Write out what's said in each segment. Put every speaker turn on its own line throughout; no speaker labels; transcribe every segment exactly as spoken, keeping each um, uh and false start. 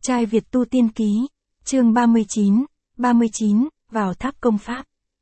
Trai Việt tu tiên ký, chương ba mươi chín, ba mươi chín, vào tháp công pháp.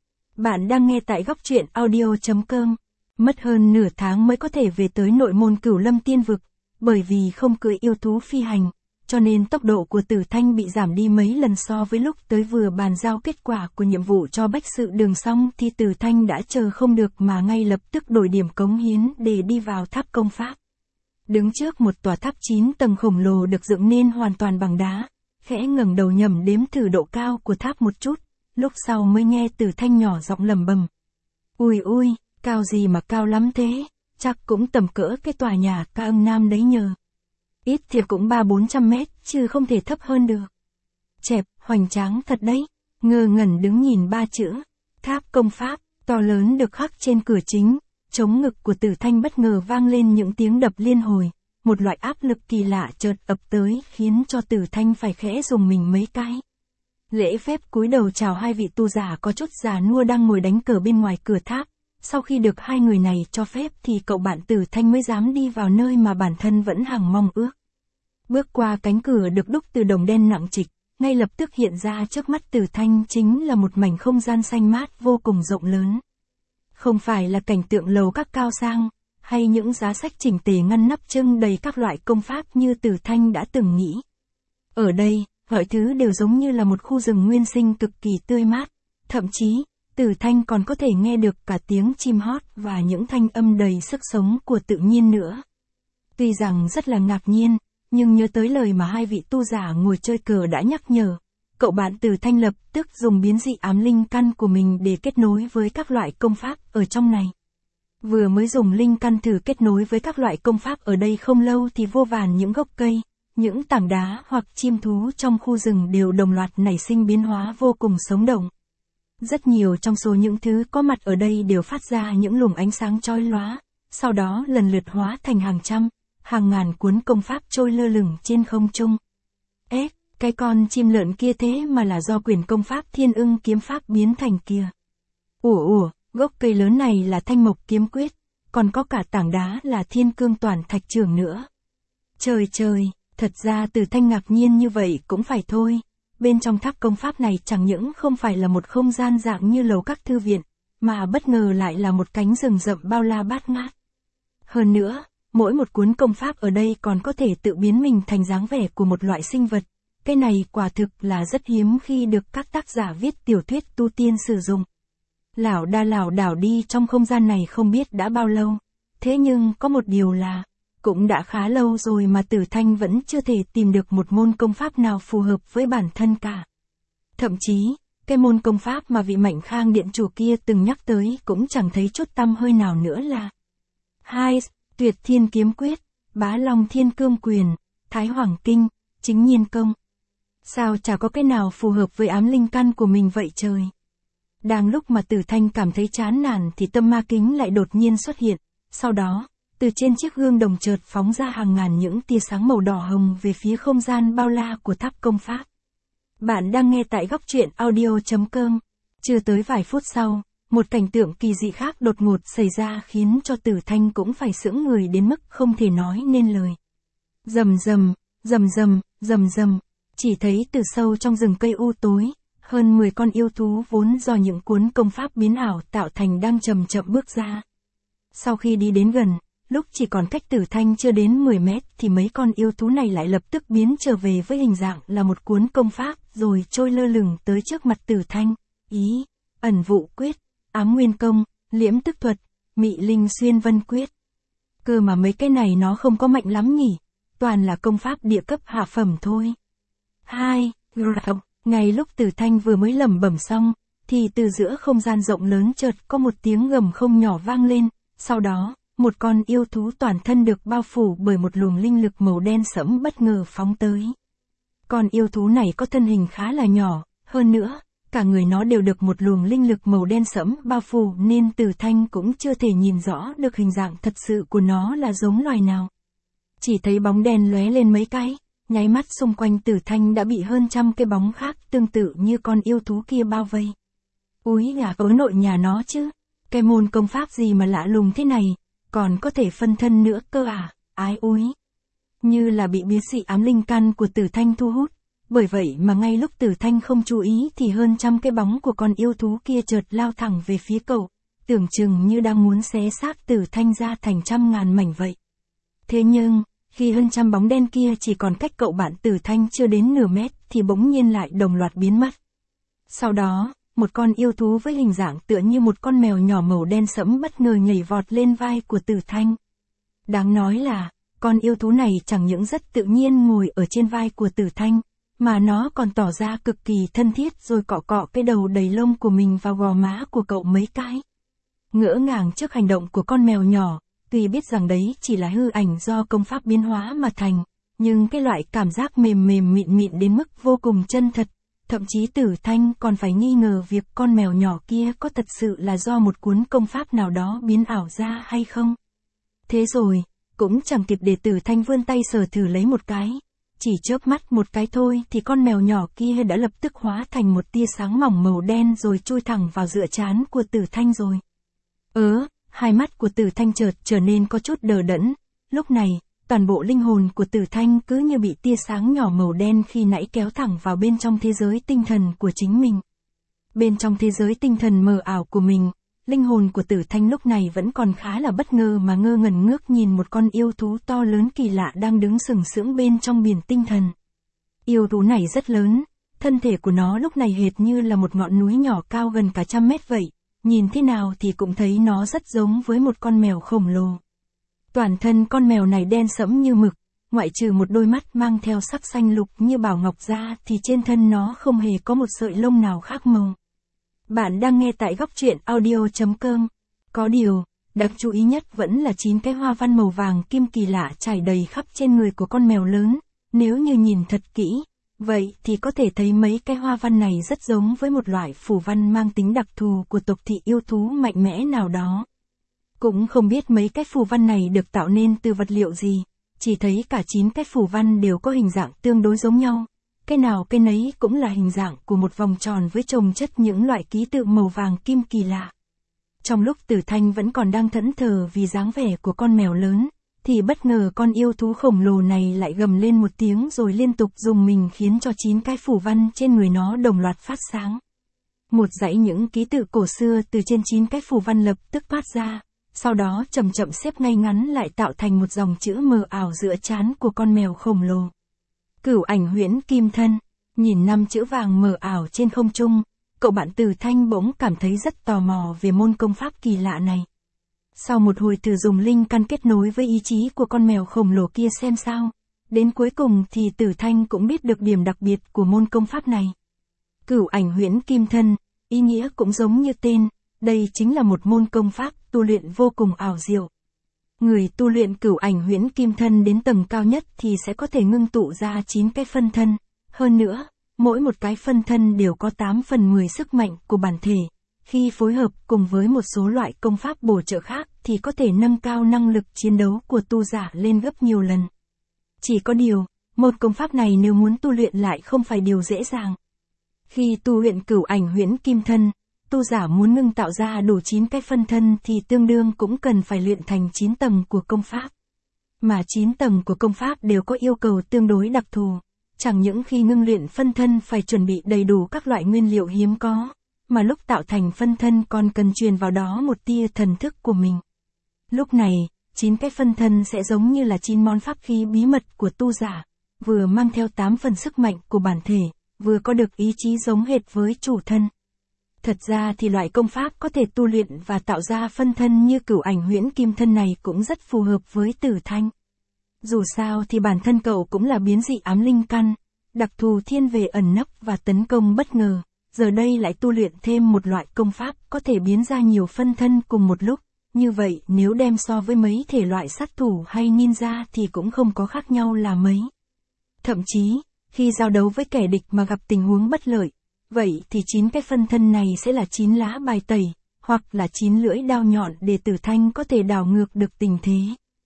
Bạn đang nghe tại góc truyện audio.com. Mất hơn nửa tháng mới có thể về tới nội môn Cửu Lâm Tiên Vực, bởi vì không cưỡi yêu thú phi hành, cho nên tốc độ của Tử Thanh bị giảm đi mấy lần so với lúc tới vừa bàn giao kết quả của nhiệm vụ cho Bách Sự Đường xong thì Tử Thanh đã chờ không được mà ngay lập tức đổi điểm cống hiến để đi vào tháp công pháp. Đứng trước một tòa tháp chín tầng khổng lồ được dựng nên hoàn toàn bằng đá, khẽ ngẩng đầu nhẩm đếm thử độ cao của tháp một chút, lúc sau mới nghe Tử Thanh nhỏ giọng lẩm bẩm. Ui ui, cao gì mà cao lắm thế, chắc cũng tầm cỡ cái tòa nhà Ca Âm Nam đấy nhờ. Ít thì cũng ba bốn trăm mét, chứ không thể thấp hơn được. Chẹp, hoành tráng thật đấy, ngơ ngẩn đứng nhìn ba chữ, tháp công pháp, to lớn được khắc trên cửa chính. Trống ngực của Tử Thanh bất ngờ vang lên những tiếng đập liên hồi, một loại áp lực kỳ lạ chợt ập tới khiến cho Tử Thanh phải khẽ dùng mình mấy cái. Lễ phép cúi đầu chào hai vị tu giả có chút già nua đang ngồi đánh cờ bên ngoài cửa tháp, sau khi được hai người này cho phép thì cậu bạn Tử Thanh mới dám đi vào nơi mà bản thân vẫn hằng mong ước. Bước qua cánh cửa được đúc từ đồng đen nặng trịch, ngay lập tức hiện ra trước mắt Tử Thanh chính là một mảnh không gian xanh mát vô cùng rộng lớn. Không phải là cảnh tượng lầu các cao sang, hay những giá sách chỉnh tề ngăn nắp trưng đầy các loại công pháp như Tử Thanh đã từng nghĩ. Ở đây, mọi thứ đều giống như là một khu rừng nguyên sinh cực kỳ tươi mát, thậm chí, Tử Thanh còn có thể nghe được cả tiếng chim hót và những thanh âm đầy sức sống của tự nhiên nữa. Tuy rằng rất là ngạc nhiên, nhưng nhớ tới lời mà hai vị tu giả ngồi chơi cờ đã nhắc nhở. Cậu bạn Tử Thanh lập tức dùng biến dị ám linh căn của mình để kết nối với các loại công pháp ở trong này. Vừa mới dùng linh căn thử kết nối với các loại công pháp ở đây không lâu thì vô vàn những gốc cây, những tảng đá hoặc chim thú trong khu rừng đều đồng loạt nảy sinh biến hóa vô cùng sống động. Rất nhiều trong số những thứ có mặt ở đây đều phát ra những luồng ánh sáng chói lóa, sau đó lần lượt hóa thành hàng trăm, hàng ngàn cuốn công pháp trôi lơ lửng trên không trung. Ế! Cái con chim lợn kia thế mà là do quyển công pháp Thiên Ưng kiếm pháp biến thành kia. Ủa ủa, gốc cây lớn này là Thanh Mộc kiếm quyết, còn có cả tảng đá là Thiên Cương toàn thạch trường nữa. Trời trời, thật ra Tử Thanh ngạc nhiên như vậy cũng phải thôi. Bên trong tháp công pháp này chẳng những không phải là một không gian dạng như lầu các thư viện, mà bất ngờ lại là một cánh rừng rậm bao la bát ngát. Hơn nữa, mỗi một cuốn công pháp ở đây còn có thể tự biến mình thành dáng vẻ của một loại sinh vật. Cái này quả thực là rất hiếm khi được các tác giả viết tiểu thuyết tu tiên sử dụng. Lảo đa lảo đảo đi trong không gian này không biết đã bao lâu. Thế nhưng có một điều là, cũng đã khá lâu rồi mà Tử Thanh vẫn chưa thể tìm được một môn công pháp nào phù hợp với bản thân cả. Thậm chí, cái môn công pháp mà vị Mạnh Khang điện chủ kia từng nhắc tới cũng chẳng thấy chút tăm hơi nào nữa là hai. Tuyệt Thiên Kiếm Quyết, Bá Long Thiên Cương Quyền, Thái Hoàng Kinh, Chính Nhiên Công. Sao chả có cái nào phù hợp với ám linh căn của mình vậy trời. Đang lúc mà Tử Thanh cảm thấy chán nản thì tâm ma kính lại đột nhiên xuất hiện. Sau đó, từ trên chiếc gương đồng chợt phóng ra hàng ngàn những tia sáng màu đỏ hồng về phía không gian bao la của tháp công pháp. Bạn đang nghe tại góc truyện audio.com. Chưa tới vài phút sau, một cảnh tượng kỳ dị khác đột ngột xảy ra khiến cho Tử Thanh cũng phải sững người đến mức không thể nói nên lời. Rầm rầm, rầm rầm, rầm rầm. Chỉ thấy từ sâu trong rừng cây u tối, hơn mười con yêu thú vốn do những cuốn công pháp biến ảo tạo thành đang chậm chậm bước ra. Sau khi đi đến gần, lúc chỉ còn cách Tử Thanh chưa đến mười mét thì mấy con yêu thú này lại lập tức biến trở về với hình dạng là một cuốn công pháp rồi trôi lơ lửng tới trước mặt Tử Thanh. Ý, ẩn vụ quyết, ám nguyên công, liễm tức thuật, mị linh xuyên vân quyết. Cơ mà mấy cái này nó không có mạnh lắm nhỉ, toàn là công pháp địa cấp hạ phẩm thôi. Hai, ngay lúc Tử Thanh vừa mới lẩm bẩm xong, thì từ giữa không gian rộng lớn chợt có một tiếng gầm không nhỏ vang lên, sau đó, một con yêu thú toàn thân được bao phủ bởi một luồng linh lực màu đen sẫm bất ngờ phóng tới. Con yêu thú này có thân hình khá là nhỏ, hơn nữa, cả người nó đều được một luồng linh lực màu đen sẫm bao phủ nên Tử Thanh cũng chưa thể nhìn rõ được hình dạng thật sự của nó là giống loài nào. Chỉ thấy bóng đen lóe lên mấy cái. Nháy mắt xung quanh Tử Thanh đã bị hơn trăm cái bóng khác tương tự như con yêu thú kia bao vây. Úi gà ớ nội nhà nó chứ, cái môn công pháp gì mà lạ lùng thế này, còn có thể phân thân nữa cơ à, ái úi. như là bị bia sĩ ám linh căn của Tử Thanh thu hút. Bởi vậy mà ngay lúc Tử Thanh không chú ý thì hơn trăm cái bóng của con yêu thú kia chợt lao thẳng về phía cậu, tưởng chừng như đang muốn xé xác Tử Thanh ra thành trăm ngàn mảnh vậy. Thế nhưng, khi hơn trăm bóng đen kia chỉ còn cách cậu bạn Tử Thanh chưa đến nửa mét thì bỗng nhiên lại đồng loạt biến mất. Sau đó, một con yêu thú với hình dạng tựa như một con mèo nhỏ màu đen sẫm bất ngờ nhảy vọt lên vai của Tử Thanh. Đáng nói là, con yêu thú này chẳng những rất tự nhiên ngồi ở trên vai của Tử Thanh, mà nó còn tỏ ra cực kỳ thân thiết rồi cọ cọ cái đầu đầy lông của mình vào gò má của cậu mấy cái. Ngỡ ngàng trước hành động của con mèo nhỏ, tuy biết rằng đấy chỉ là hư ảnh do công pháp biến hóa mà thành, nhưng cái loại cảm giác mềm mềm mịn mịn đến mức vô cùng chân thật, thậm chí Tử Thanh còn phải nghi ngờ việc con mèo nhỏ kia có thật sự là do một cuốn công pháp nào đó biến ảo ra hay không. Thế rồi, cũng chẳng kịp để Tử Thanh vươn tay sờ thử lấy một cái. Chỉ chớp mắt một cái thôi thì con mèo nhỏ kia đã lập tức hóa thành một tia sáng mỏng màu đen rồi chui thẳng vào giữa trán của Tử Thanh rồi. Ớ, hai mắt của Tử Thanh chợt trở nên có chút đờ đẫn. Lúc này, toàn bộ linh hồn của Tử Thanh cứ như bị tia sáng nhỏ màu đen khi nãy kéo thẳng vào bên trong thế giới tinh thần của chính mình. Bên trong thế giới tinh thần mờ ảo của mình, linh hồn của Tử Thanh lúc này vẫn còn khá là bất ngờ mà ngơ ngẩn ngước nhìn một con yêu thú to lớn kỳ lạ đang đứng sừng sững bên trong biển tinh thần. Yêu thú này rất lớn, thân thể của nó lúc này hệt như là một ngọn núi nhỏ cao gần cả trăm mét vậy, nhìn thế nào thì cũng thấy nó rất giống với một con mèo khổng lồ. Toàn thân con mèo này đen sẫm như mực, ngoại trừ một đôi mắt mang theo sắc xanh lục như bảo ngọc ra thì trên thân nó không hề có một sợi lông nào khác màu. Bạn đang nghe tại góc truyện audio chấm com. Có điều, đáng chú ý nhất vẫn là chín cái hoa văn màu vàng kim kỳ lạ trải đầy khắp trên người của con mèo lớn. Nếu như nhìn thật kỹ, vậy thì có thể thấy mấy cái hoa văn này rất giống với một loại phù văn mang tính đặc thù của tộc thị yêu thú mạnh mẽ nào đó. Cũng không biết mấy cái phù văn này được tạo nên từ vật liệu gì, chỉ thấy cả chín cái phù văn đều có hình dạng tương đối giống nhau. Cái nào cái nấy cũng là hình dạng của một vòng tròn với chồng chất những loại ký tự màu vàng kim kỳ lạ. Trong lúc Tử Thanh vẫn còn đang thẫn thờ vì dáng vẻ của con mèo lớn, thì bất ngờ con yêu thú khổng lồ này lại gầm lên một tiếng rồi liên tục dùng mình khiến cho chín cái phù văn trên người nó đồng loạt phát sáng. Một dãy những ký tự cổ xưa từ trên chín cái phù văn lập tức phát ra, sau đó chậm chậm xếp ngay ngắn lại tạo thành một dòng chữ mờ ảo giữa trán của con mèo khổng lồ. Cửu ảnh huyễn kim thân. Nhìn năm chữ vàng mờ ảo trên không trung, cậu bạn Tử Thanh bỗng cảm thấy rất tò mò về môn công pháp kỳ lạ này. Sau một hồi thử dùng linh căn kết nối với ý chí của con mèo khổng lồ kia xem sao, đến cuối cùng thì Tử Thanh cũng biết được điểm đặc biệt của môn công pháp này. Cửu ảnh huyễn kim thân, ý nghĩa cũng giống như tên, đây chính là một môn công pháp tu luyện vô cùng ảo diệu. Người tu luyện cửu ảnh huyễn kim thân đến tầng cao nhất thì sẽ có thể ngưng tụ ra chín cái phân thân. Hơn nữa, mỗi một cái phân thân đều có tám phần mười sức mạnh của bản thể. Khi phối hợp cùng với một số loại công pháp bổ trợ khác thì có thể nâng cao năng lực chiến đấu của tu giả lên gấp nhiều lần. Chỉ có điều, một công pháp này nếu muốn tu luyện lại không phải điều dễ dàng. Khi tu luyện cửu ảnh huyễn kim thân, tu giả muốn ngưng tạo ra đủ chín cái phân thân thì tương đương cũng cần phải luyện thành chín tầng của công pháp. Mà chín tầng của công pháp đều có yêu cầu tương đối đặc thù. Chẳng những khi ngưng luyện phân thân phải chuẩn bị đầy đủ các loại nguyên liệu hiếm có, mà lúc tạo thành phân thân còn cần truyền vào đó một tia thần thức của mình. Lúc này, chín cái phân thân sẽ giống như là chín món pháp khí bí mật của tu giả, vừa mang theo tám phần sức mạnh của bản thể, vừa có được ý chí giống hệt với chủ thân. Thật ra thì loại công pháp có thể tu luyện và tạo ra phân thân như cửu ảnh huyễn kim thân này cũng rất phù hợp với Tử Thanh. Dù sao thì bản thân cậu cũng là biến dị ám linh căn, đặc thù thiên về ẩn nấp và tấn công bất ngờ, giờ đây lại tu luyện thêm một loại công pháp có thể biến ra nhiều phân thân cùng một lúc, như vậy nếu đem so với mấy thể loại sát thủ hay ninja thì cũng không có khác nhau là mấy. Thậm chí, khi giao đấu với kẻ địch mà gặp tình huống bất lợi, vậy thì chín cái phân thân này sẽ là chín lá bài tẩy, hoặc là chín lưỡi đao nhọn để Tử Thanh có thể đảo ngược được tình thế.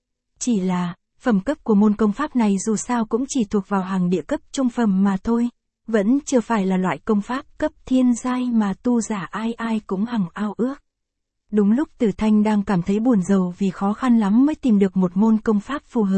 Chỉ là, phẩm cấp của môn công pháp này dù sao cũng chỉ thuộc vào hàng địa cấp trung phẩm mà thôi, vẫn chưa phải là loại công pháp cấp thiên giai mà tu giả ai ai cũng hằng ao ước. Đúng lúc Tử Thanh đang cảm thấy buồn rầu vì khó khăn lắm mới tìm được một môn công pháp phù hợp,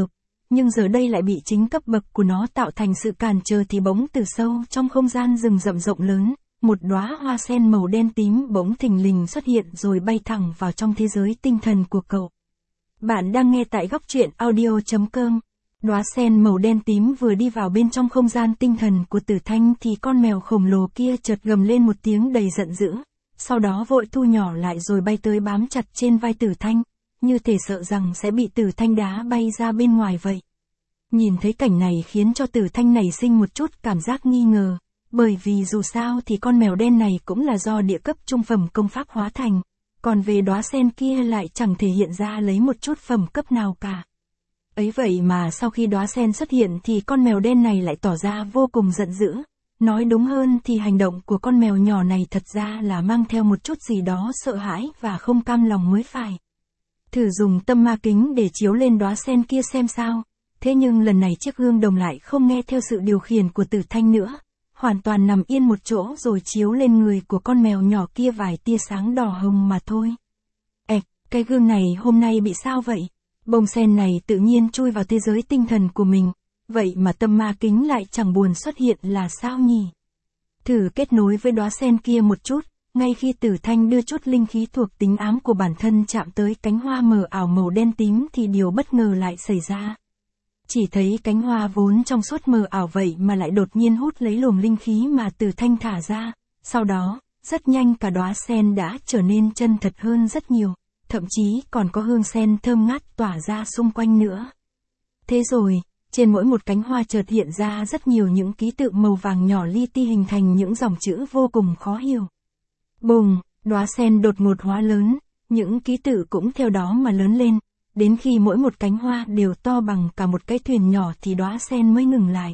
nhưng giờ đây lại bị chính cấp bậc của nó tạo thành sự cản trở thì bỗng từ sâu trong không gian rừng rậm rộng lớn, một đóa hoa sen màu đen tím bỗng thình lình xuất hiện rồi bay thẳng vào trong thế giới tinh thần của cậu. Bạn đang nghe tại góc truyện audio chấm com. Đóa sen màu đen tím vừa đi vào bên trong không gian tinh thần của Tử Thanh thì con mèo khổng lồ kia chợt gầm lên một tiếng đầy giận dữ, sau đó vội thu nhỏ lại rồi bay tới bám chặt trên vai Tử Thanh, như thể sợ rằng sẽ bị Tử Thanh đá bay ra bên ngoài vậy. Nhìn thấy cảnh này khiến cho Tử Thanh nảy sinh một chút cảm giác nghi ngờ, bởi vì dù sao thì con mèo đen này cũng là do địa cấp trung phẩm công pháp hóa thành, còn về đóa sen kia lại chẳng thể hiện ra lấy một chút phẩm cấp nào cả. Ấy vậy mà sau khi đóa sen xuất hiện thì con mèo đen này lại tỏ ra vô cùng giận dữ. Nói đúng hơn thì hành động của con mèo nhỏ này thật ra là mang theo một chút gì đó sợ hãi và không cam lòng mới phải. Thử dùng tâm ma kính để chiếu lên đóa sen kia xem sao. Thế nhưng lần này chiếc gương đồng lại không nghe theo sự điều khiển của Tử Thanh nữa, hoàn toàn nằm yên một chỗ rồi chiếu lên người của con mèo nhỏ kia vài tia sáng đỏ hồng mà thôi. Ệch, cái gương này hôm nay bị sao vậy? Bông sen này tự nhiên chui vào thế giới tinh thần của mình, vậy mà tâm ma kính lại chẳng buồn xuất hiện là sao nhỉ? Thử kết nối với đóa sen kia một chút, ngay khi Tử Thanh đưa chút linh khí thuộc tính ám của bản thân chạm tới cánh hoa mờ ảo màu đen tím thì điều bất ngờ lại xảy ra. Chỉ thấy cánh hoa vốn trong suốt mờ ảo vậy mà lại đột nhiên hút lấy luồng linh khí mà Tử Thanh thả ra, sau đó, rất nhanh cả đóa sen đã trở nên chân thật hơn rất nhiều, thậm chí còn có hương sen thơm ngát tỏa ra xung quanh nữa. Thế rồi, trên mỗi một cánh hoa chợt hiện ra rất nhiều những ký tự màu vàng nhỏ li ti hình thành những dòng chữ vô cùng khó hiểu. Bùng, đóa sen đột ngột hóa lớn, những ký tự cũng theo đó mà lớn lên. Đến khi mỗi một cánh hoa đều to bằng cả một cái thuyền nhỏ thì đóa sen mới ngừng lại.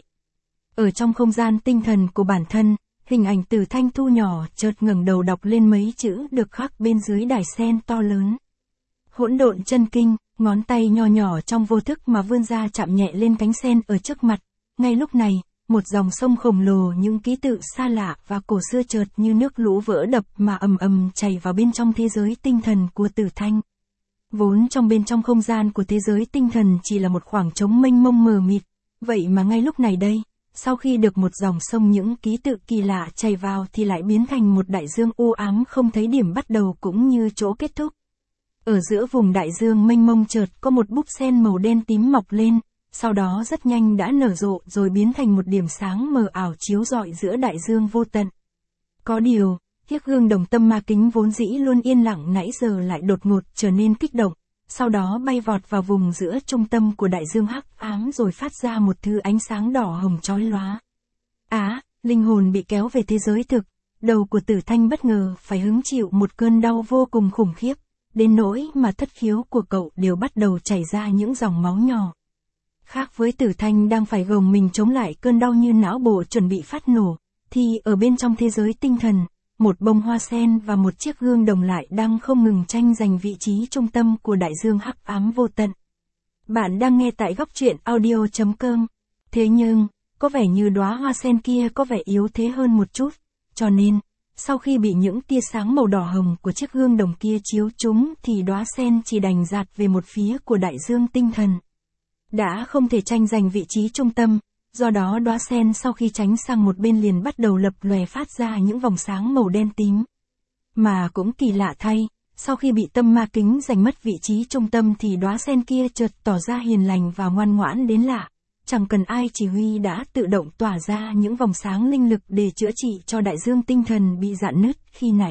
Ở trong không gian tinh thần của bản thân, hình ảnh Tử Thanh thu nhỏ chợt ngẩng đầu đọc lên mấy chữ được khắc bên dưới đài sen to lớn. Hỗn độn chân kinh, ngón tay nho nhỏ trong vô thức mà vươn ra chạm nhẹ lên cánh sen ở trước mặt. Ngay lúc này, một dòng sông khổng lồ những ký tự xa lạ và cổ xưa chợt như nước lũ vỡ đập mà ầm ầm chảy vào bên trong thế giới tinh thần của Tử Thanh. Vốn trong bên trong không gian của thế giới tinh thần chỉ là một khoảng trống mênh mông mờ mịt, vậy mà ngay lúc này đây, sau khi được một dòng sông những ký tự kỳ lạ chảy vào thì lại biến thành một đại dương u ám không thấy điểm bắt đầu cũng như chỗ kết thúc. Ở giữa vùng đại dương mênh mông chợt có một búp sen màu đen tím mọc lên, sau đó rất nhanh đã nở rộ rồi biến thành một điểm sáng mờ ảo chiếu rọi giữa đại dương vô tận. Có điều, chiếc gương đồng tâm ma kính vốn dĩ luôn yên lặng nãy giờ lại đột ngột trở nên kích động, sau đó bay vọt vào vùng giữa trung tâm của đại dương hắc ám rồi phát ra một thứ ánh sáng đỏ hồng chói lóa. Á, linh hồn bị kéo về thế giới thực, đầu của Tử Thanh bất ngờ phải hứng chịu một cơn đau vô cùng khủng khiếp, đến nỗi mà thất khiếu của cậu đều bắt đầu chảy ra những dòng máu nhỏ. Khác với Tử Thanh đang phải gồng mình chống lại cơn đau như não bộ chuẩn bị phát nổ, thì ở bên trong thế giới tinh thần, một bông hoa sen và một chiếc gương đồng lại đang không ngừng tranh giành vị trí trung tâm của đại dương hắc ám vô tận. Bạn đang nghe tại góc truyện audio chấm com. Thế nhưng, có vẻ như đóa hoa sen kia có vẻ yếu thế hơn một chút, cho nên, sau khi bị những tia sáng màu đỏ hồng của chiếc gương đồng kia chiếu trúng thì đóa sen chỉ đành dạt về một phía của đại dương tinh thần. Đã không thể tranh giành vị trí trung tâm, do đó đóa sen sau khi tránh sang một bên liền bắt đầu lập lòe phát ra những vòng sáng màu đen tím. Mà cũng kỳ lạ thay, sau khi bị tâm ma kính giành mất vị trí trung tâm thì đóa sen kia chợt tỏ ra hiền lành và ngoan ngoãn đến lạ. Chẳng cần ai chỉ huy đã tự động tỏa ra những vòng sáng linh lực để chữa trị cho đại dương tinh thần bị rạn nứt khi nãy.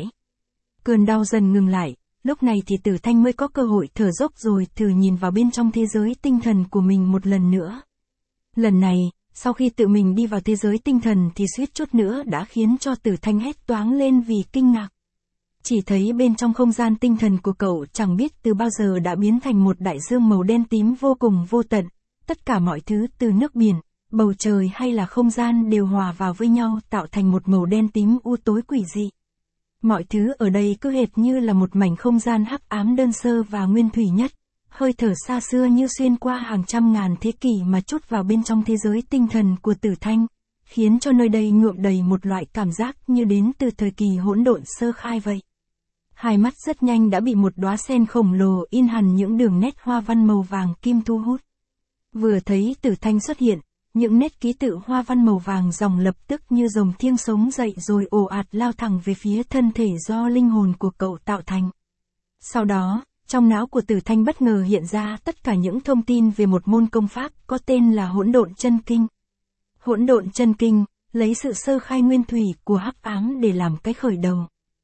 Cơn đau dần ngừng lại, lúc này thì Tử Thanh mới có cơ hội thở dốc rồi thử nhìn vào bên trong thế giới tinh thần của mình một lần nữa. Lần này, sau khi tự mình đi vào thế giới tinh thần thì suýt chút nữa đã khiến cho Tử Thanh hét toáng lên vì kinh ngạc. Chỉ thấy bên trong không gian tinh thần của cậu chẳng biết từ bao giờ đã biến thành một đại dương màu đen tím vô cùng vô tận. Tất cả mọi thứ từ nước biển, bầu trời hay là không gian đều hòa vào với nhau tạo thành một màu đen tím u tối quỷ dị. Mọi thứ ở đây cứ hệt như là một mảnh không gian hắc ám đơn sơ và nguyên thủy nhất. Hơi thở xa xưa như xuyên qua hàng trăm ngàn thế kỷ mà trút vào bên trong thế giới tinh thần của Tử Thanh, khiến cho nơi đây nhuộm đầy một loại cảm giác như đến từ thời kỳ hỗn độn sơ khai vậy. Hai mắt rất nhanh đã bị một đóa sen khổng lồ in hằn những đường nét hoa văn màu vàng kim thu hút. Vừa thấy Tử Thanh xuất hiện, những nét ký tự hoa văn màu vàng ròng lập tức như rồng thiêng sống dậy rồi ồ ạt lao thẳng về phía thân thể do linh hồn của cậu tạo thành. Sau đó, trong não của Tử Thanh bất ngờ hiện ra tất cả những thông tin về một môn công pháp có tên là Hỗn Độn Chân Kinh. Hỗn Độn Chân Kinh lấy sự sơ khai nguyên thủy của hắc ám để làm cái khởi đầu.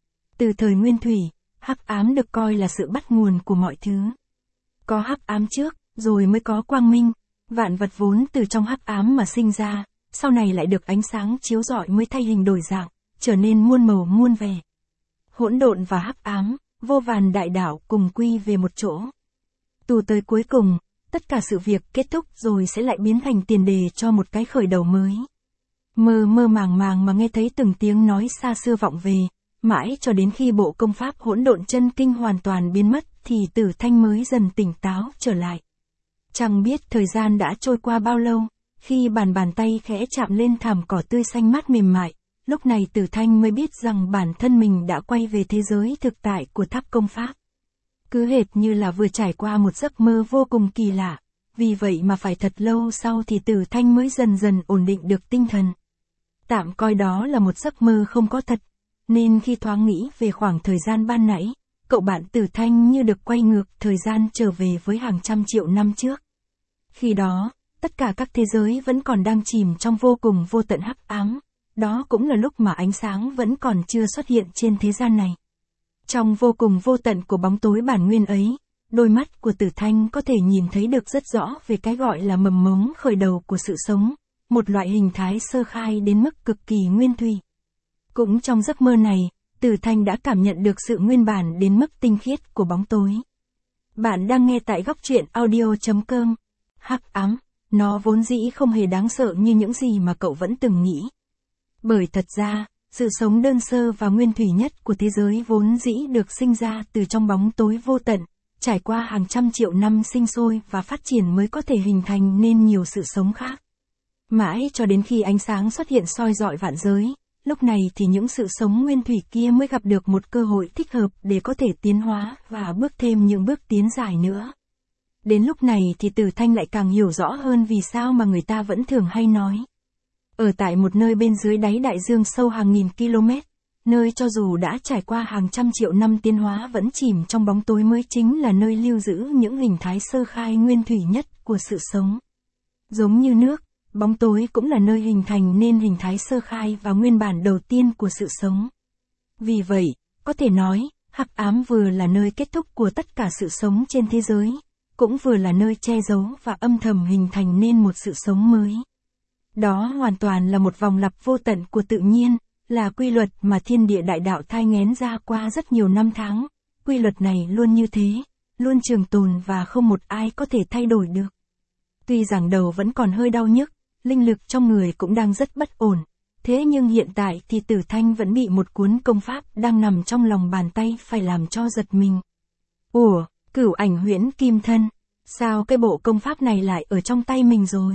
Từ thời nguyên thủy, hắc ám được coi là sự bắt nguồn của mọi thứ. Có hắc ám trước, rồi mới có quang minh. Vạn vật vốn từ trong hắc ám mà sinh ra, sau này lại được ánh sáng chiếu rọi mới thay hình đổi dạng, trở nên muôn màu muôn vẻ. Hỗn độn và hắc ám, vô vàn đại đạo cùng quy về một chỗ. Tù tới cuối cùng, tất cả sự việc kết thúc rồi sẽ lại biến thành tiền đề cho một cái khởi đầu mới. Mơ mơ màng màng mà nghe thấy từng tiếng nói xa xưa vọng về, mãi cho đến khi bộ công pháp Hỗn Độn Chân Kinh hoàn toàn biến mất thì Tử Thanh mới dần tỉnh táo trở lại. Chẳng biết thời gian đã trôi qua bao lâu, khi bàn bàn tay khẽ chạm lên thảm cỏ tươi xanh mát mềm mại, lúc này Tử Thanh mới biết rằng bản thân mình đã quay về thế giới thực tại của tháp công pháp. Cứ hệt như là vừa trải qua một giấc mơ vô cùng kỳ lạ, vì vậy mà phải thật lâu sau thì Tử Thanh mới dần dần ổn định được tinh thần. Tạm coi đó là một giấc mơ không có thật, nên khi thoáng nghĩ về khoảng thời gian ban nãy, cậu bạn Tử Thanh như được quay ngược thời gian trở về với hàng trăm triệu năm trước. Khi đó, tất cả các thế giới vẫn còn đang chìm trong vô cùng vô tận hắc ám, đó cũng là lúc mà ánh sáng vẫn còn chưa xuất hiện trên thế gian này. Trong vô cùng vô tận của bóng tối bản nguyên ấy, đôi mắt của Tử Thanh có thể nhìn thấy được rất rõ về cái gọi là mầm mống khởi đầu của sự sống, một loại hình thái sơ khai đến mức cực kỳ nguyên thủy. Cũng trong giấc mơ này, Tử Thanh đã cảm nhận được sự nguyên bản đến mức tinh khiết của bóng tối. Bạn đang nghe tại góc truyện audio chấm com. Hắc ám, nó vốn dĩ không hề đáng sợ như những gì mà cậu vẫn từng nghĩ. Bởi thật ra, sự sống đơn sơ và nguyên thủy nhất của thế giới vốn dĩ được sinh ra từ trong bóng tối vô tận, trải qua hàng trăm triệu năm sinh sôi và phát triển mới có thể hình thành nên nhiều sự sống khác. Mãi cho đến khi ánh sáng xuất hiện soi rọi vạn giới, lúc này thì những sự sống nguyên thủy kia mới gặp được một cơ hội thích hợp để có thể tiến hóa và bước thêm những bước tiến dài nữa. Đến lúc này thì Tử Thanh lại càng hiểu rõ hơn vì sao mà người ta vẫn thường hay nói. Ở tại một nơi bên dưới đáy đại dương sâu hàng nghìn km, nơi cho dù đã trải qua hàng trăm triệu năm tiến hóa vẫn chìm trong bóng tối mới chính là nơi lưu giữ những hình thái sơ khai nguyên thủy nhất của sự sống. Giống như nước, bóng tối cũng là nơi hình thành nên hình thái sơ khai và nguyên bản đầu tiên của sự sống. Vì vậy, có thể nói, hắc ám vừa là nơi kết thúc của tất cả sự sống trên thế giới, cũng vừa là nơi che giấu và âm thầm hình thành nên một sự sống mới. Đó hoàn toàn là một vòng lặp vô tận của tự nhiên, là quy luật mà thiên địa đại đạo thai nghén ra qua rất nhiều năm tháng. Quy luật này luôn như thế, luôn trường tồn và không một ai có thể thay đổi được. Tuy rằng đầu vẫn còn hơi đau nhức, linh lực trong người cũng đang rất bất ổn, thế nhưng hiện tại thì Tử Thanh vẫn bị một cuốn công pháp đang nằm trong lòng bàn tay phải làm cho giật mình. Ủa, Cửu Ảnh Huyễn Kim Thân, sao cái bộ công pháp này lại ở trong tay mình rồi?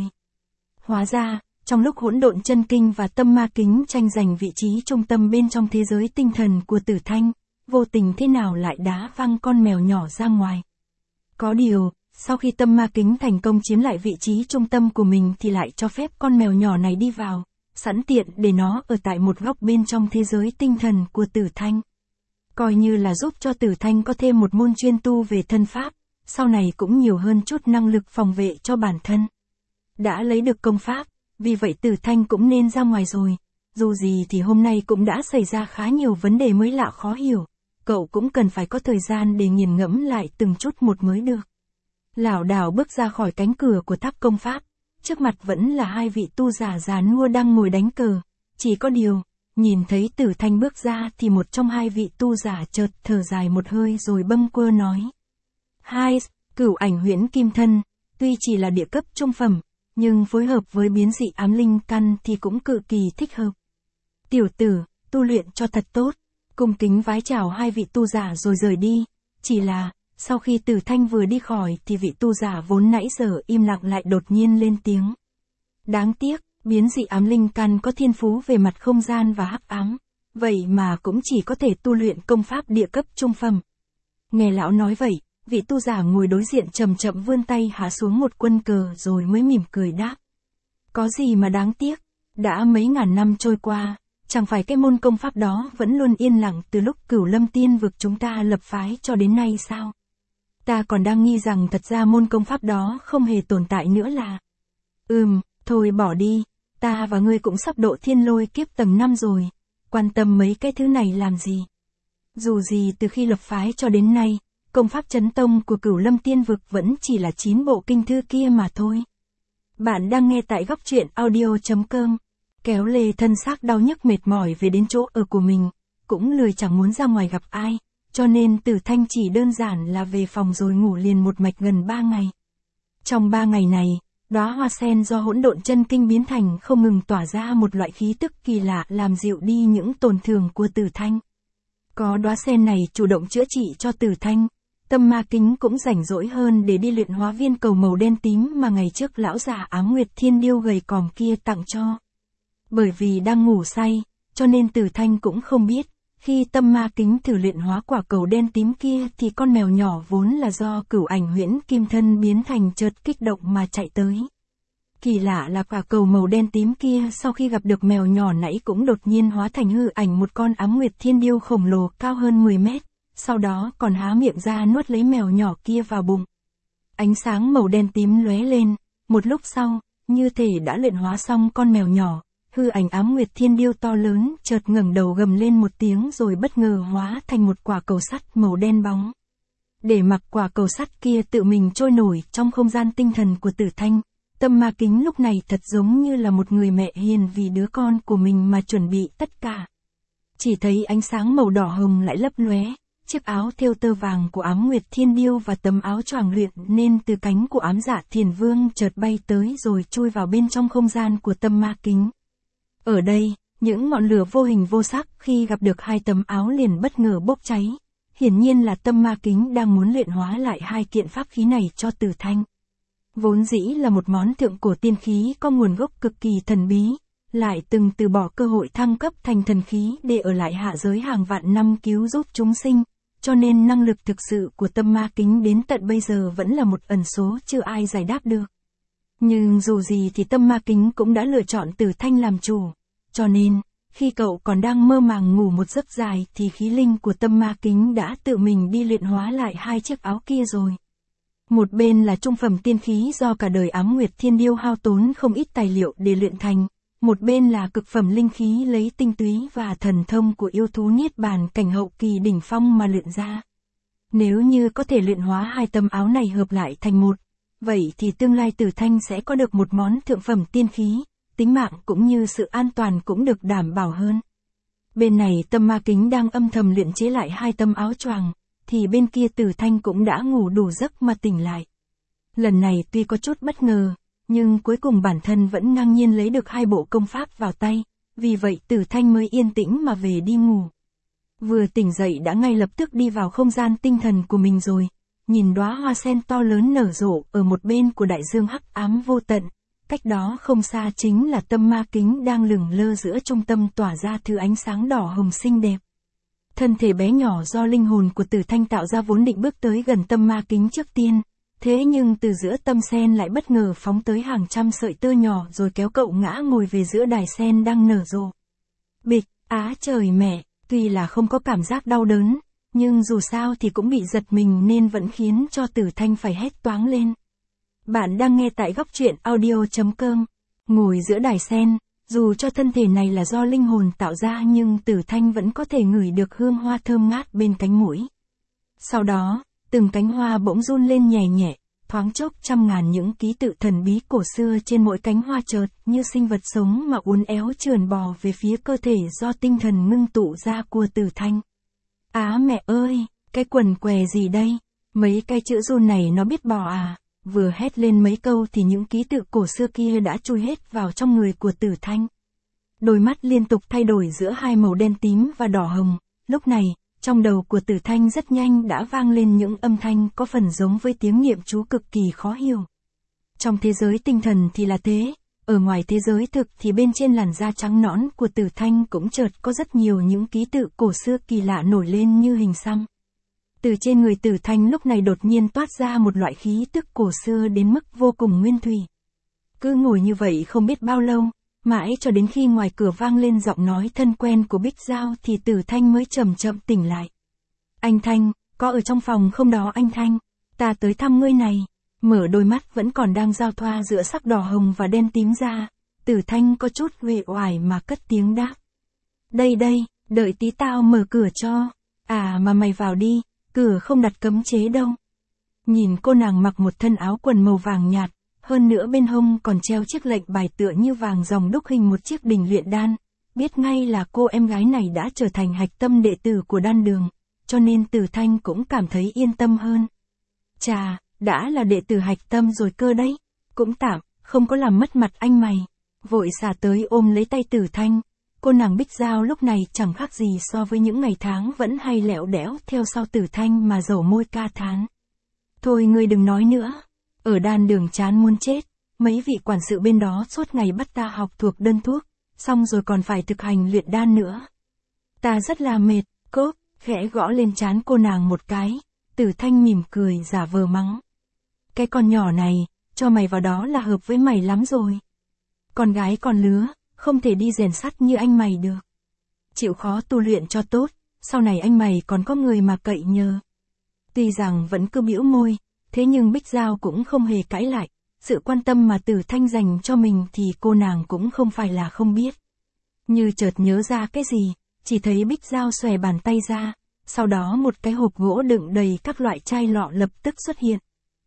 Hóa ra, trong lúc Hỗn Độn Chân Kinh và Tâm Ma Kính tranh giành vị trí trung tâm bên trong thế giới tinh thần của Tử Thanh, vô tình thế nào lại đá văng con mèo nhỏ ra ngoài. Có điều, sau khi Tâm Ma Kính thành công chiếm lại vị trí trung tâm của mình thì lại cho phép con mèo nhỏ này đi vào, sẵn tiện để nó ở tại một góc bên trong thế giới tinh thần của Tử Thanh. Coi như là giúp cho Tử Thanh có thêm một môn chuyên tu về thân pháp, sau này cũng nhiều hơn chút năng lực phòng vệ cho bản thân. Đã lấy được công pháp, vì vậy Tử Thanh cũng nên ra ngoài rồi. Dù gì thì hôm nay cũng đã xảy ra khá nhiều vấn đề mới lạ khó hiểu, cậu cũng cần phải có thời gian để nghiền ngẫm lại từng chút một mới được. Lảo đảo bước ra khỏi cánh cửa của tháp công pháp, trước mặt vẫn là hai vị tu giả già nua đang ngồi đánh cờ, chỉ có điều, nhìn thấy Tử Thanh bước ra thì một trong hai vị tu giả chợt thở dài một hơi rồi bâng quơ nói. Hai, Cửu Ảnh Huyễn Kim Thân, tuy chỉ là địa cấp trung phẩm, nhưng phối hợp với biến dị ám linh căn thì cũng cực kỳ thích hợp. Tiểu tử, tu luyện cho thật tốt, cung kính vái chào hai vị tu giả rồi rời đi, chỉ là, sau khi Tử Thanh vừa đi khỏi thì vị tu giả vốn nãy giờ im lặng lại đột nhiên lên tiếng. Đáng tiếc, biến dị ám linh căn có thiên phú về mặt không gian và hắc ám, vậy mà cũng chỉ có thể tu luyện công pháp địa cấp trung phẩm. Nghe lão nói vậy, vị tu giả ngồi đối diện chậm chậm vươn tay hạ xuống một quân cờ rồi mới mỉm cười đáp. Có gì mà đáng tiếc, đã mấy ngàn năm trôi qua, chẳng phải cái môn công pháp đó vẫn luôn yên lặng từ lúc Cửu Lâm Tiên vực chúng ta lập phái cho đến nay sao? Ta còn đang nghi rằng thật ra môn công pháp đó không hề tồn tại nữa là. Ừm, thôi bỏ đi, ta và ngươi cũng sắp độ thiên lôi kiếp tầng năm rồi, quan tâm mấy cái thứ này làm gì? Dù gì từ khi lập phái cho đến nay, công pháp chấn tông của Cửu Lâm Tiên vực vẫn chỉ là chín bộ kinh thư kia mà thôi. Bạn đang nghe tại góc truyện audio chấm com. Kéo lê thân xác đau nhức mệt mỏi về đến chỗ ở của mình, cũng lười chẳng muốn ra ngoài gặp ai, cho nên Tử Thanh chỉ đơn giản là về phòng rồi ngủ liền một mạch gần ba ngày. Trong ba ngày này, đóa hoa sen do hỗn độn chân kinh biến thành không ngừng tỏa ra một loại khí tức kỳ lạ làm dịu đi những tổn thương của Tử Thanh. Có đóa sen này chủ động chữa trị cho Tử Thanh, Tâm Ma Kính cũng rảnh rỗi hơn để đi luyện hóa viên cầu màu đen tím mà ngày trước lão già Ám Nguyệt Thiên Điêu gầy còm kia tặng cho. Bởi vì đang ngủ say, cho nên Tử Thanh cũng không biết, khi Tâm Ma Kính thử luyện hóa quả cầu đen tím kia thì con mèo nhỏ vốn là do Cửu Ảnh Huyễn Kim Thân biến thành chợt kích động mà chạy tới. Kỳ lạ là quả cầu màu đen tím kia sau khi gặp được mèo nhỏ nãy cũng đột nhiên hóa thành hư ảnh một con Ám Nguyệt Thiên Điêu khổng lồ cao hơn mười mét, sau đó còn há miệng ra nuốt lấy mèo nhỏ kia vào bụng. Ánh sáng màu đen tím lóe lên, một lúc sau, như thể đã luyện hóa xong con mèo nhỏ, hư ảnh Ám Nguyệt Thiên Điêu to lớn chợt ngẩng đầu gầm lên một tiếng rồi bất ngờ hóa thành một quả cầu sắt màu đen bóng. Để mặc quả cầu sắt kia tự mình trôi nổi trong không gian tinh thần của Tử Thanh, Tâm Ma Kính lúc này thật giống như là một người mẹ hiền vì đứa con của mình mà chuẩn bị tất cả. Chỉ thấy ánh sáng màu đỏ hồng lại lấp lóe, chiếc áo thêu tơ vàng của Ám Nguyệt Thiên Điêu và tấm áo choàng luyện nên từ cánh của Ám Dạ Thiền Vương chợt bay tới rồi chui vào bên trong không gian của Tâm Ma Kính. Ở đây, những ngọn lửa vô hình vô sắc khi gặp được hai tấm áo liền bất ngờ bốc cháy. Hiển nhiên là Tâm Ma Kính đang muốn luyện hóa lại hai kiện pháp khí này cho Tử Thanh. Vốn dĩ là một món thượng cổ tiên khí có nguồn gốc cực kỳ thần bí, lại từng từ bỏ cơ hội thăng cấp thành thần khí để ở lại hạ giới hàng vạn năm cứu giúp chúng sinh, cho nên năng lực thực sự của Tâm Ma Kính đến tận bây giờ vẫn là một ẩn số chưa ai giải đáp được. Nhưng dù gì thì Tâm Ma Kính cũng đã lựa chọn Tử Thanh làm chủ, cho nên, khi cậu còn đang mơ màng ngủ một giấc dài thì khí linh của Tâm Ma Kính đã tự mình đi luyện hóa lại hai chiếc áo kia rồi. Một bên là trung phẩm tiên khí do cả đời Ám Nguyệt Thiên Điêu hao tốn không ít tài liệu để luyện thành, một bên là cực phẩm linh khí lấy tinh túy và thần thông của yêu thú Niết Bàn cảnh hậu kỳ đỉnh phong mà luyện ra. Nếu như có thể luyện hóa hai tấm áo này hợp lại thành một, vậy thì tương lai Tử Thanh sẽ có được một món thượng phẩm tiên khí, tính mạng cũng như sự an toàn cũng được đảm bảo hơn. Bên này Tâm Ma Kính đang âm thầm luyện chế lại hai tấm áo choàng, thì bên kia Tử Thanh cũng đã ngủ đủ giấc mà tỉnh lại. Lần này tuy có chút bất ngờ, nhưng cuối cùng bản thân vẫn ngang nhiên lấy được hai bộ công pháp vào tay, vì vậy Tử Thanh mới yên tĩnh mà về đi ngủ. Vừa tỉnh dậy đã ngay lập tức đi vào không gian tinh thần của mình rồi, nhìn đóa hoa sen to lớn nở rộ ở một bên của đại dương hắc ám vô tận, cách đó không xa chính là Tâm Ma Kính đang lửng lơ giữa trung tâm tỏa ra thứ ánh sáng đỏ hồng xinh đẹp. Thân thể bé nhỏ do linh hồn của Tử Thanh tạo ra vốn định bước tới gần Tâm Ma Kính trước tiên, thế nhưng từ giữa tâm sen lại bất ngờ phóng tới hàng trăm sợi tơ nhỏ rồi kéo cậu ngã ngồi về giữa đài sen đang nở rộ. Bịch, á trời mẹ, tuy là không có cảm giác đau đớn, nhưng dù sao thì cũng bị giật mình nên vẫn khiến cho Tử Thanh phải hét toáng lên. Bạn đang nghe tại góc truyện audio chấm com. Ngồi giữa đài sen, dù cho thân thể này là do linh hồn tạo ra nhưng Tử Thanh vẫn có thể ngửi được hương hoa thơm ngát bên cánh mũi. Sau đó, từng cánh hoa bỗng run lên nhẹ nhẹ, thoáng chốc trăm ngàn những ký tự thần bí cổ xưa trên mỗi cánh hoa chợt như sinh vật sống mà uốn éo trườn bò về phía cơ thể do tinh thần ngưng tụ ra của Tử Thanh. Á mẹ ơi, cái quần què gì đây? Mấy cái chữ run này nó biết bò à? Vừa hét lên mấy câu thì những ký tự cổ xưa kia đã chui hết vào trong người của Tử Thanh. Đôi mắt liên tục thay đổi giữa hai màu đen tím và đỏ hồng, lúc này, trong đầu của Tử Thanh rất nhanh đã vang lên những âm thanh có phần giống với tiếng niệm chú cực kỳ khó hiểu. Trong thế giới tinh thần thì là thế, ở ngoài thế giới thực thì bên trên làn da trắng nõn của Tử Thanh cũng chợt có rất nhiều những ký tự cổ xưa kỳ lạ nổi lên như hình xăm. Từ trên người Tử Thanh lúc này đột nhiên toát ra một loại khí tức cổ xưa đến mức vô cùng nguyên thủy. Cứ ngồi như vậy không biết bao lâu, mãi cho đến khi ngoài cửa vang lên giọng nói thân quen của Bích Giao thì Tử Thanh mới chậm chậm tỉnh lại. Anh Thanh, có ở trong phòng không đó anh Thanh? Ta tới thăm ngươi này. Mở đôi mắt vẫn còn đang giao thoa giữa sắc đỏ hồng và đen tím ra, Tử Thanh có chút uể oải mà cất tiếng đáp. Đây đây, đợi tí tao mở cửa cho. À mà mày vào đi, cửa không đặt cấm chế đâu. Nhìn cô nàng mặc một thân áo quần màu vàng nhạt, hơn nữa bên hông còn treo chiếc lệnh bài tựa như vàng ròng đúc hình một chiếc đình luyện đan, biết ngay là cô em gái này đã trở thành hạch tâm đệ tử của đan đường, cho nên Tử Thanh cũng cảm thấy yên tâm hơn. Chà, đã là đệ tử hạch tâm rồi cơ đấy, cũng tạm, không có làm mất mặt anh mày. Vội xả tới ôm lấy tay Tử Thanh, cô nàng Bích Giao lúc này chẳng khác gì so với những ngày tháng vẫn hay lẹo đẽo theo sau Tử Thanh mà dầu môi ca thán. Thôi ngươi đừng nói nữa, ở đan đường chán muốn chết, mấy vị quản sự bên đó suốt ngày bắt ta học thuộc đơn thuốc, xong rồi còn phải thực hành luyện đan nữa. Ta rất là mệt, cốp, khẽ gõ lên trán cô nàng một cái, Tử Thanh mỉm cười giả vờ mắng. Cái con nhỏ này, cho mày vào đó là hợp với mày lắm rồi. Con gái con lứa, không thể đi rèn sắt như anh mày được. Chịu khó tu luyện cho tốt, sau này anh mày còn có người mà cậy nhờ. Tuy rằng vẫn cứ bĩu môi, thế nhưng Bích Giao cũng không hề cãi lại, sự quan tâm mà Tử Thanh dành cho mình thì cô nàng cũng không phải là không biết. Như chợt nhớ ra cái gì, chỉ thấy Bích Giao xòe bàn tay ra, sau đó một cái hộp gỗ đựng đầy các loại chai lọ lập tức xuất hiện.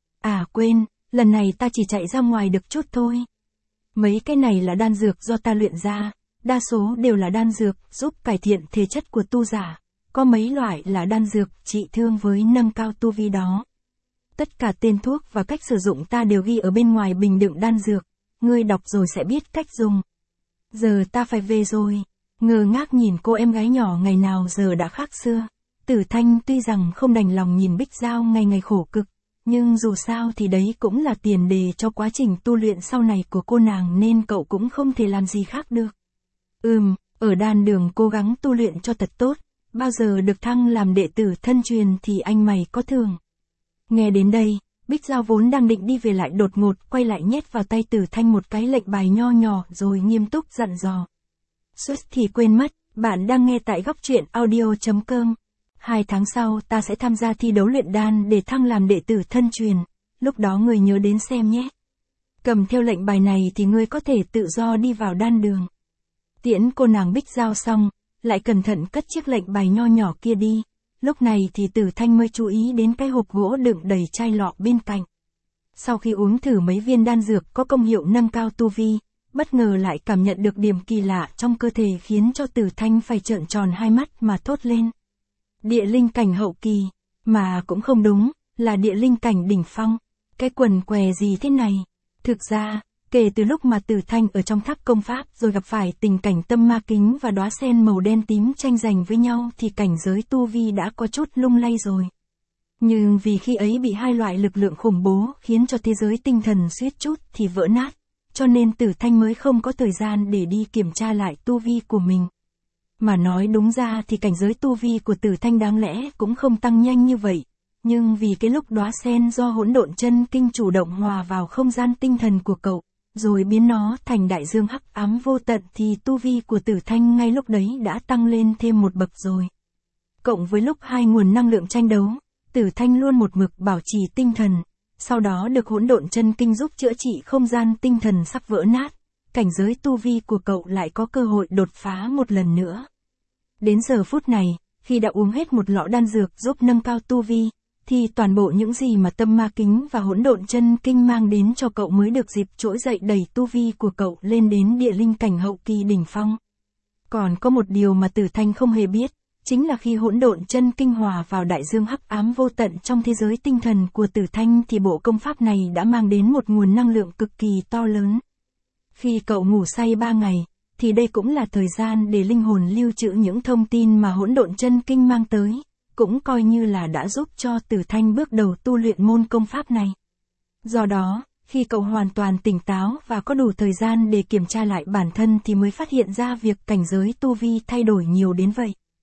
À quên, lần này ta chỉ chạy ra ngoài được chút thôi. Mấy cái này là đan dược do ta luyện ra, đa số đều là đan dược giúp cải thiện thể chất của tu giả, có mấy loại là đan dược trị thương với nâng cao tu vi đó. Tất cả tên thuốc và cách sử dụng ta đều ghi ở bên ngoài bình đựng đan dược, ngươi đọc rồi sẽ biết cách dùng. Giờ ta phải về rồi. Ngơ ngác nhìn cô em gái nhỏ ngày nào giờ đã khác xưa. Tử Thanh tuy rằng không đành lòng nhìn Bích Giao ngày ngày khổ cực, nhưng dù sao thì đấy cũng là tiền đề cho quá trình tu luyện sau này của cô nàng nên cậu cũng không thể làm gì khác được. Ừm, ở đan đường cố gắng tu luyện cho thật tốt, bao giờ được thăng làm đệ tử thân truyền thì anh mày có thưởng. Nghe đến đây, Bích Giao vốn đang định đi về lại đột ngột quay lại nhét vào tay Tử Thanh một cái lệnh bài nho nhỏ rồi nghiêm túc dặn dò. Suýt thì quên mất, bạn đang nghe tại góc truyện audio chấm com. Hai tháng sau ta sẽ tham gia thi đấu luyện đan để thăng làm đệ tử thân truyền, lúc đó người nhớ đến xem nhé. Cầm theo lệnh bài này thì ngươi có thể tự do đi vào đan đường. Tiễn cô nàng Bích Giao xong, lại cẩn thận cất chiếc lệnh bài nho nhỏ kia đi. Lúc này thì Tử Thanh mới chú ý đến cái hộp gỗ đựng đầy chai lọ bên cạnh. Sau khi uống thử mấy viên đan dược có công hiệu nâng cao tu vi, bất ngờ lại cảm nhận được điểm kỳ lạ trong cơ thể khiến cho Tử Thanh phải trợn tròn hai mắt mà thốt lên. Địa linh cảnh hậu kỳ, mà cũng không đúng, là địa linh cảnh đỉnh phong. Cái quần què gì thế này? Thực ra, kể từ lúc mà Tử Thanh ở trong tháp công pháp rồi gặp phải tình cảnh tâm ma kính và đóa sen màu đen tím tranh giành với nhau thì cảnh giới tu vi đã có chút lung lay rồi. Nhưng vì khi ấy bị hai loại lực lượng khủng bố khiến cho thế giới tinh thần suýt chút thì vỡ nát, cho nên Tử Thanh mới không có thời gian để đi kiểm tra lại tu vi của mình. Mà nói đúng ra thì cảnh giới tu vi của Tử Thanh đáng lẽ cũng không tăng nhanh như vậy, nhưng vì cái lúc đóa sen do hỗn độn chân kinh chủ động hòa vào không gian tinh thần của cậu, rồi biến nó thành đại dương hắc ám vô tận thì tu vi của Tử Thanh ngay lúc đấy đã tăng lên thêm một bậc rồi. Cộng với lúc hai nguồn năng lượng tranh đấu, Tử Thanh luôn một mực bảo trì tinh thần, sau đó được hỗn độn chân kinh giúp chữa trị không gian tinh thần sắp vỡ nát, cảnh giới tu vi của cậu lại có cơ hội đột phá một lần nữa. Đến giờ phút này, khi đã uống hết một lọ đan dược giúp nâng cao tu vi, thì toàn bộ những gì mà tâm ma kính và hỗn độn chân kinh mang đến cho cậu mới được dịp trỗi dậy đẩy tu vi của cậu lên đến địa linh cảnh hậu kỳ đỉnh phong. Còn có một điều mà Tử Thanh không hề biết, chính là khi hỗn độn chân kinh hòa vào đại dương hắc ám vô tận trong thế giới tinh thần của Tử Thanh thì bộ công pháp này đã mang đến một nguồn năng lượng cực kỳ to lớn. Khi cậu ngủ say ba ngày, thì đây cũng là thời gian để linh hồn lưu trữ những thông tin mà hỗn độn chân kinh mang tới, cũng coi như là đã giúp cho Tử Thanh bước đầu tu luyện môn công pháp này. Do đó, khi cậu hoàn toàn tỉnh táo và có đủ thời gian để kiểm tra lại bản thân thì mới phát hiện ra việc cảnh giới tu vi thay đổi nhiều đến vậy.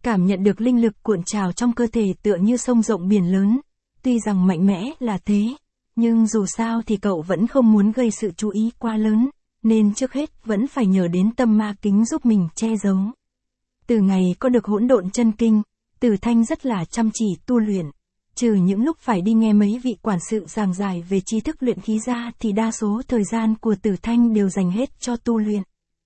cảm nhận được linh lực cuộn trào trong cơ thể tựa như sông rộng biển lớn. Tuy rằng mạnh mẽ là thế, nhưng dù sao thì cậu vẫn không muốn gây sự chú ý quá lớn, nên trước hết vẫn phải nhờ đến tâm ma kính giúp mình che giấu. Từ ngày có được hỗn độn chân kinh, Từ Thanh rất là chăm chỉ tu luyện. Trừ những lúc phải đi nghe mấy vị quản sự giảng giải về tri thức luyện khí ra thì đa số thời gian của Từ Thanh đều dành hết cho tu luyện.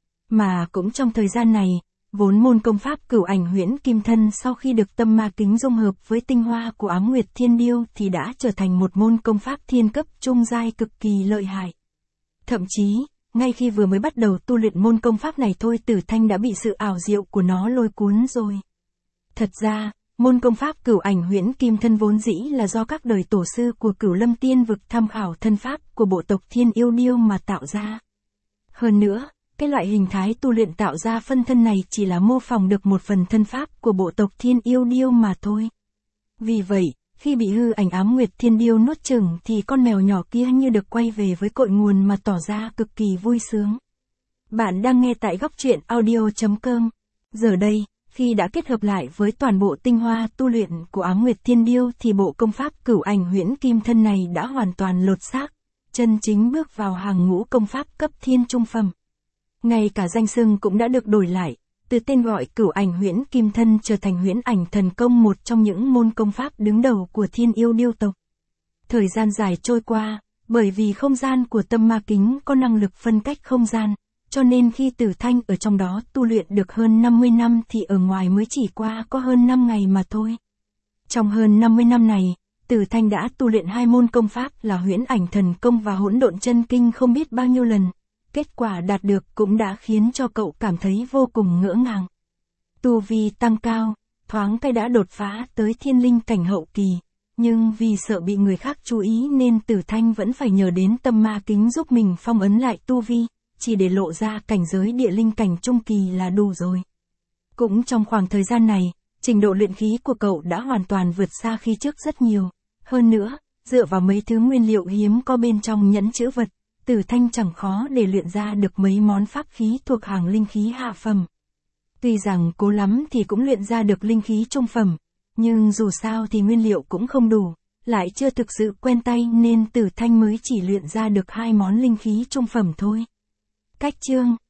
Mà cũng trong thời gian này, vốn môn công pháp Cửu Ảnh Huyễn Kim Thân sau khi được tâm ma kính dung hợp với tinh hoa của Ám Nguyệt Thiên Điêu thì đã trở thành một môn công pháp thiên cấp trung giai cực kỳ lợi hại. Thậm chí, ngay khi vừa mới bắt đầu tu luyện môn công pháp này thôi Từ Thanh đã bị sự ảo diệu của nó lôi cuốn rồi. Thật ra, môn công pháp Cửu Ảnh Huyễn Kim Thân vốn dĩ là do các đời tổ sư của Cửu Lâm Tiên Vực tham khảo thân pháp của bộ tộc Thiên Yêu Điêu mà tạo ra. Hơn nữa, cái loại hình thái tu luyện tạo ra phân thân này chỉ là mô phỏng được một phần thân pháp của bộ tộc Thiên Yêu Điêu mà thôi. Vì vậy, khi bị hư ảnh Ám Nguyệt Thiên Điêu nuốt chửng thì con mèo nhỏ kia như được quay về với cội nguồn mà tỏ ra cực kỳ vui sướng. Bạn đang nghe tại góc truyện audio chấm com. Giờ đây, khi đã kết hợp lại với toàn bộ tinh hoa tu luyện của Ám Nguyệt Thiên Điêu thì bộ công pháp Cửu Ảnh Huyễn Kim Thân này đã hoàn toàn lột xác, chân chính bước vào hàng ngũ công pháp cấp thiên trung phẩm. Ngay cả danh xưng cũng đã được đổi lại, từ tên gọi Cửu Ảnh Huyễn Kim Thân trở thành Huyễn Ảnh Thần Công, một trong những môn công pháp đứng đầu của Thiên Yêu Điêu tộc. Thời gian dài trôi qua, bởi vì không gian của tâm ma kính có năng lực phân cách không gian, cho nên khi Từ Thanh ở trong đó tu luyện được hơn năm mươi năm thì ở ngoài mới chỉ qua có hơn năm ngày mà thôi. Trong hơn năm mươi năm này, Từ Thanh đã tu luyện hai môn công pháp là Huyễn Ảnh Thần Công và Hỗn Độn Chân Kinh không biết bao nhiêu lần. Kết quả đạt được cũng đã khiến cho cậu cảm thấy vô cùng ngỡ ngàng. Tu vi tăng cao, thoáng cái đã đột phá tới thiên linh cảnh hậu kỳ, nhưng vì sợ bị người khác chú ý nên Từ Thanh vẫn phải nhờ đến tâm ma kính giúp mình phong ấn lại tu vi, chỉ để lộ ra cảnh giới địa linh cảnh trung kỳ là đủ rồi. Cũng trong khoảng thời gian này, trình độ luyện khí của cậu đã hoàn toàn vượt xa khi trước rất nhiều. Hơn nữa, dựa vào mấy thứ nguyên liệu hiếm có bên trong nhẫn chữ vật, Từ Thanh chẳng khó để luyện ra được mấy món pháp khí thuộc hàng linh khí hạ phẩm. Tuy rằng cố lắm thì cũng luyện ra được linh khí trung phẩm, nhưng dù sao thì nguyên liệu cũng không đủ, lại chưa thực sự quen tay nên Từ Thanh mới chỉ luyện ra được hai món linh khí trung phẩm thôi. Cách chương